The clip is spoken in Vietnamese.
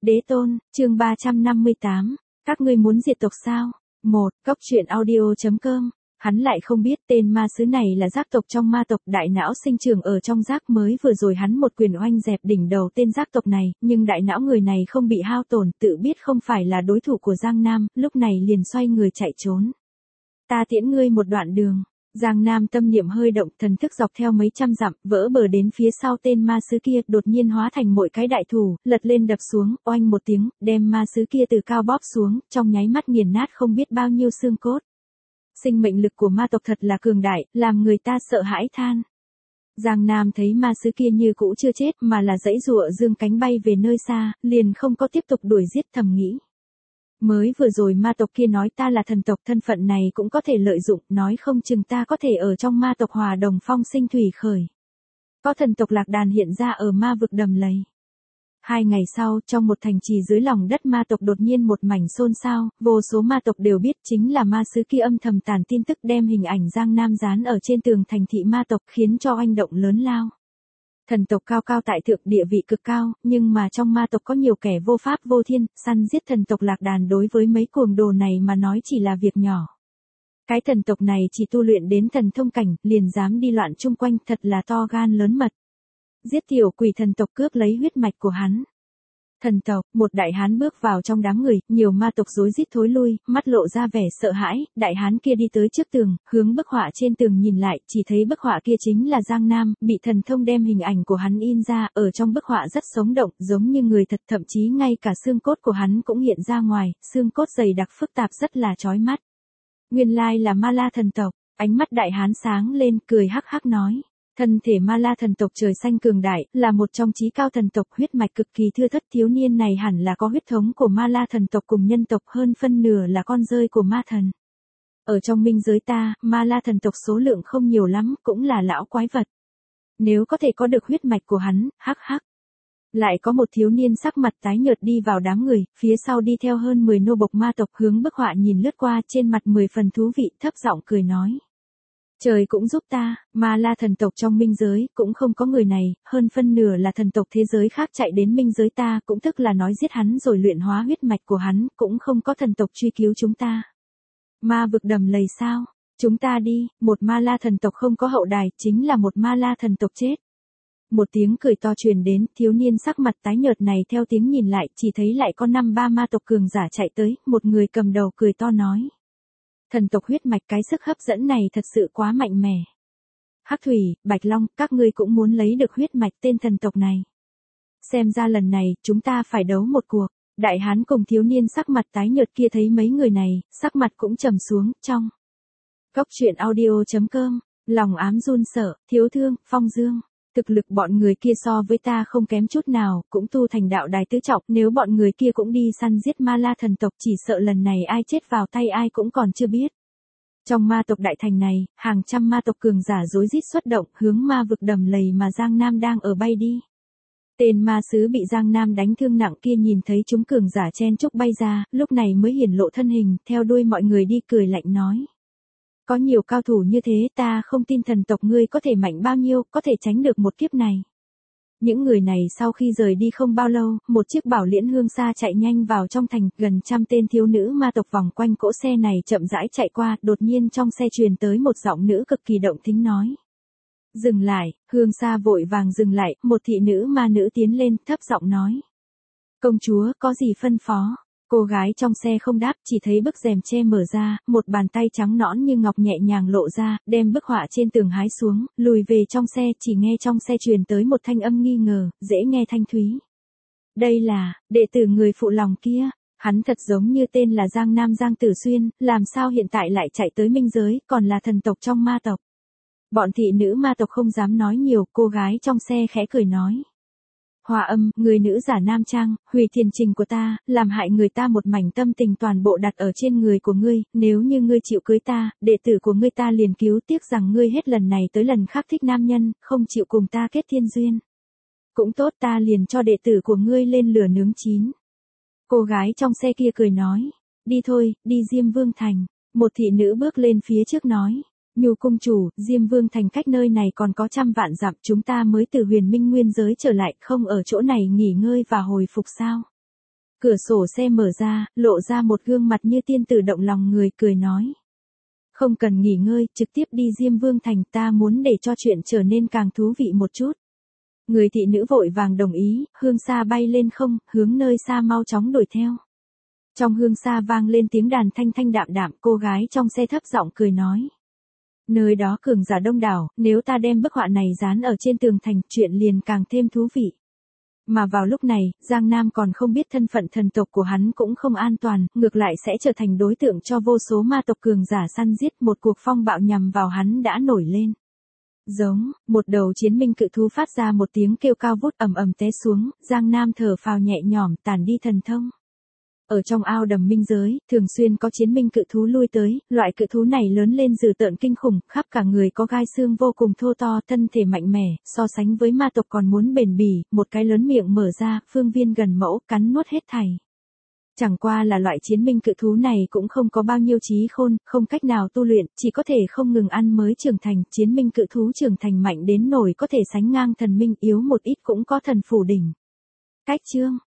Đế tôn, chương 358, các ngươi muốn diệt tộc sao? 1. Cốc truyện audio.com. Hắn lại không biết tên ma sứ này là giác tộc trong ma tộc, đại não sinh trưởng ở trong giác, mới vừa rồi hắn một quyền oanh dẹp đỉnh đầu tên giác tộc này, nhưng đại não người này không bị hao tổn, tự biết không phải là đối thủ của Giang Nam, lúc này liền xoay người chạy trốn. Ta tiễn ngươi một đoạn đường. Giang Nam tâm niệm hơi động, thần thức dọc theo mấy trăm dặm, vỡ bờ đến phía sau tên ma sứ kia, đột nhiên hóa thành mỗi cái đại thủ, lật lên đập xuống, oanh một tiếng, đem ma sứ kia từ cao bóp xuống, trong nháy mắt nghiền nát không biết bao nhiêu xương cốt. Sinh mệnh lực của ma tộc thật là cường đại, làm người ta sợ hãi than. Giang Nam thấy ma sứ kia như cũ chưa chết, mà là giãy giụa dương cánh bay về nơi xa, liền không có tiếp tục đuổi giết, thầm nghĩ. Mới vừa rồi ma tộc kia nói ta là thần tộc, thân phận này cũng có thể lợi dụng, nói không chừng ta có thể ở trong ma tộc hòa đồng phong sinh thủy khởi. Có thần tộc lạc đàn hiện ra ở ma vực đầm lầy. 2 ngày sau, trong một thành trì dưới lòng đất ma tộc đột nhiên một mảnh xôn xao, vô số ma tộc đều biết chính là ma sứ kia âm thầm tản tin tức, đem hình ảnh Giang Nam dán ở trên tường thành thị ma tộc, khiến cho oanh động lớn lao. Thần tộc cao cao tại thượng, địa vị cực cao, nhưng mà trong ma tộc có nhiều kẻ vô pháp vô thiên, săn giết thần tộc lạc đàn đối với mấy cuồng đồ này mà nói chỉ là việc nhỏ. Cái thần tộc này chỉ tu luyện đến thần thông cảnh, liền dám đi loạn chung quanh, thật là to gan lớn mật. Giết tiểu quỷ thần tộc, cướp lấy huyết mạch của hắn. Thần tộc, một đại hán bước vào trong đám người, nhiều ma tộc rối rít thối lui, mắt lộ ra vẻ sợ hãi, đại hán kia đi tới trước tường, hướng bức họa trên tường nhìn lại, chỉ thấy bức họa kia chính là Giang Nam, bị thần thông đem hình ảnh của hắn in ra, ở trong bức họa rất sống động, giống như người thật, thậm chí ngay cả xương cốt của hắn cũng hiện ra ngoài, xương cốt dày đặc phức tạp rất là chói mắt. Nguyên lai là Ma La thần tộc, ánh mắt đại hán sáng lên, cười hắc hắc nói. Thân thể Ma La thần tộc trời xanh cường đại, là một trong chí cao thần tộc, huyết mạch cực kỳ thưa thớt, thiếu niên này hẳn là có huyết thống của Ma La thần tộc cùng nhân tộc, hơn phân nửa là con rơi của ma thần. Ở trong minh giới ta, Ma La thần tộc số lượng không nhiều lắm, cũng là lão quái vật. Nếu có thể có được huyết mạch của hắn, hắc hắc. Lại có một thiếu niên sắc mặt tái nhợt đi vào đám người, phía sau đi theo hơn 10 nô bộc ma tộc, hướng bức họa nhìn lướt qua, trên mặt 10 phần thú vị, thấp giọng cười nói. Trời cũng giúp ta, Ma La thần tộc trong minh giới, cũng không có người này, hơn phân nửa là thần tộc thế giới khác chạy đến minh giới ta, cũng tức là nói giết hắn rồi luyện hóa huyết mạch của hắn, cũng không có thần tộc truy cứu chúng ta. Ma vực đầm lầy sao? Chúng ta đi, một Ma La thần tộc không có hậu đài, chính là một Ma La thần tộc chết. Một tiếng cười to truyền đến, thiếu niên sắc mặt tái nhợt này theo tiếng nhìn lại, chỉ thấy lại có 5-3 ma tộc cường giả chạy tới, một người cầm đầu cười to nói. Thần tộc huyết mạch, cái sức hấp dẫn này thật sự quá mạnh mẽ. Hắc Thủy, Bạch Long, các ngươi cũng muốn lấy được huyết mạch tên thần tộc này. Xem ra lần này, chúng ta phải đấu một cuộc. Đại hán cùng thiếu niên sắc mặt tái nhợt kia thấy mấy người này, sắc mặt cũng trầm xuống, trong. Cốc truyện audio.com, lòng ám run sợ, thiếu thương, Phong Dương. Thực lực bọn người kia so với ta không kém chút nào, cũng tu thành đạo đài tứ trọng, nếu bọn người kia cũng đi săn giết Ma La thần tộc, chỉ sợ lần này ai chết vào tay ai cũng còn chưa biết. Trong ma tộc đại thành này, hàng trăm ma tộc cường giả rối rít xuất động, hướng ma vực đầm lầy mà Giang Nam đang ở bay đi. Tên ma sứ bị Giang Nam đánh thương nặng kia nhìn thấy chúng cường giả chen chúc bay ra, lúc này mới hiển lộ thân hình, theo đuôi mọi người đi, cười lạnh nói. Có nhiều cao thủ như thế, ta không tin thần tộc ngươi có thể mạnh bao nhiêu, có thể tránh được một kiếp này. Những người này sau khi rời đi không bao lâu, một chiếc bảo liễn hương xa chạy nhanh vào trong thành, gần trăm tên thiếu nữ ma tộc vòng quanh cỗ xe này chậm rãi chạy qua, đột nhiên trong xe truyền tới một giọng nữ cực kỳ động thính nói. Dừng lại, hương xa vội vàng dừng lại, một thị nữ ma nữ tiến lên, thấp giọng nói. Công chúa, có gì phân phó? Cô gái trong xe không đáp, chỉ thấy bức rèm che mở ra, một bàn tay trắng nõn như ngọc nhẹ nhàng lộ ra, đem bức họa trên tường hái xuống, lùi về trong xe, chỉ nghe trong xe truyền tới một thanh âm nghi ngờ, dễ nghe thanh thúy. Đây là, đệ tử người phụ lòng kia, hắn thật giống như tên là Giang Nam Giang Tử Xuyên, làm sao hiện tại lại chạy tới minh giới, còn là thần tộc trong ma tộc. Bọn thị nữ ma tộc không dám nói nhiều, cô gái trong xe khẽ cười nói. Hòa Âm, người nữ giả nam trang, hủy thiền trình của ta, làm hại người ta một mảnh tâm tình toàn bộ đặt ở trên người của ngươi, nếu như ngươi chịu cưới ta, đệ tử của ngươi ta liền cứu, tiếc rằng ngươi hết lần này tới lần khác thích nam nhân, không chịu cùng ta kết thiên duyên. Cũng tốt, ta liền cho đệ tử của ngươi lên lửa nướng chín. Cô gái trong xe kia cười nói, đi thôi, đi Diêm Vương Thành. Một thị nữ bước lên phía trước nói. Nhu cung chủ, Diêm Vương Thành cách nơi này còn có 100 vạn dặm, chúng ta mới từ Huyền Minh nguyên giới trở lại, không ở chỗ này nghỉ ngơi và hồi phục sao? Cửa sổ xe mở ra, lộ ra một gương mặt như tiên tử động lòng người, cười nói. Không cần nghỉ ngơi, trực tiếp đi Diêm Vương Thành, ta muốn để cho chuyện trở nên càng thú vị một chút. Người thị nữ vội vàng đồng ý, hương xa bay lên không, hướng nơi xa mau chóng đuổi theo. Trong hương xa vang lên tiếng đàn thanh thanh đạm đạm, cô gái trong xe thấp giọng cười nói. Nơi đó cường giả đông đảo, nếu ta đem bức họa này dán ở trên tường thành, chuyện liền càng thêm thú vị. Mà vào lúc này, Giang Nam còn không biết thân phận thần tộc của hắn cũng không an toàn, ngược lại sẽ trở thành đối tượng cho vô số ma tộc cường giả săn giết, một cuộc phong bạo nhằm vào hắn đã nổi lên. Giống, một đầu chiến minh cự thú phát ra một tiếng kêu cao vút ầm ầm té xuống, Giang Nam thở phào nhẹ nhõm, tản đi thần thông. Ở trong ao đầm minh giới, thường xuyên có chiến minh cự thú lui tới, loại cự thú này lớn lên dữ tợn kinh khủng, khắp cả người có gai xương vô cùng thô to, thân thể mạnh mẽ, so sánh với ma tộc còn muốn bền bỉ, một cái lớn miệng mở ra, phương viên gần mẫu, cắn nuốt hết thảy. Chẳng qua là loại chiến minh cự thú này cũng không có bao nhiêu trí khôn, không cách nào tu luyện, chỉ có thể không ngừng ăn mới trưởng thành, chiến minh cự thú trưởng thành mạnh đến nổi có thể sánh ngang thần minh, yếu một ít cũng có thần phủ đỉnh. Cách chương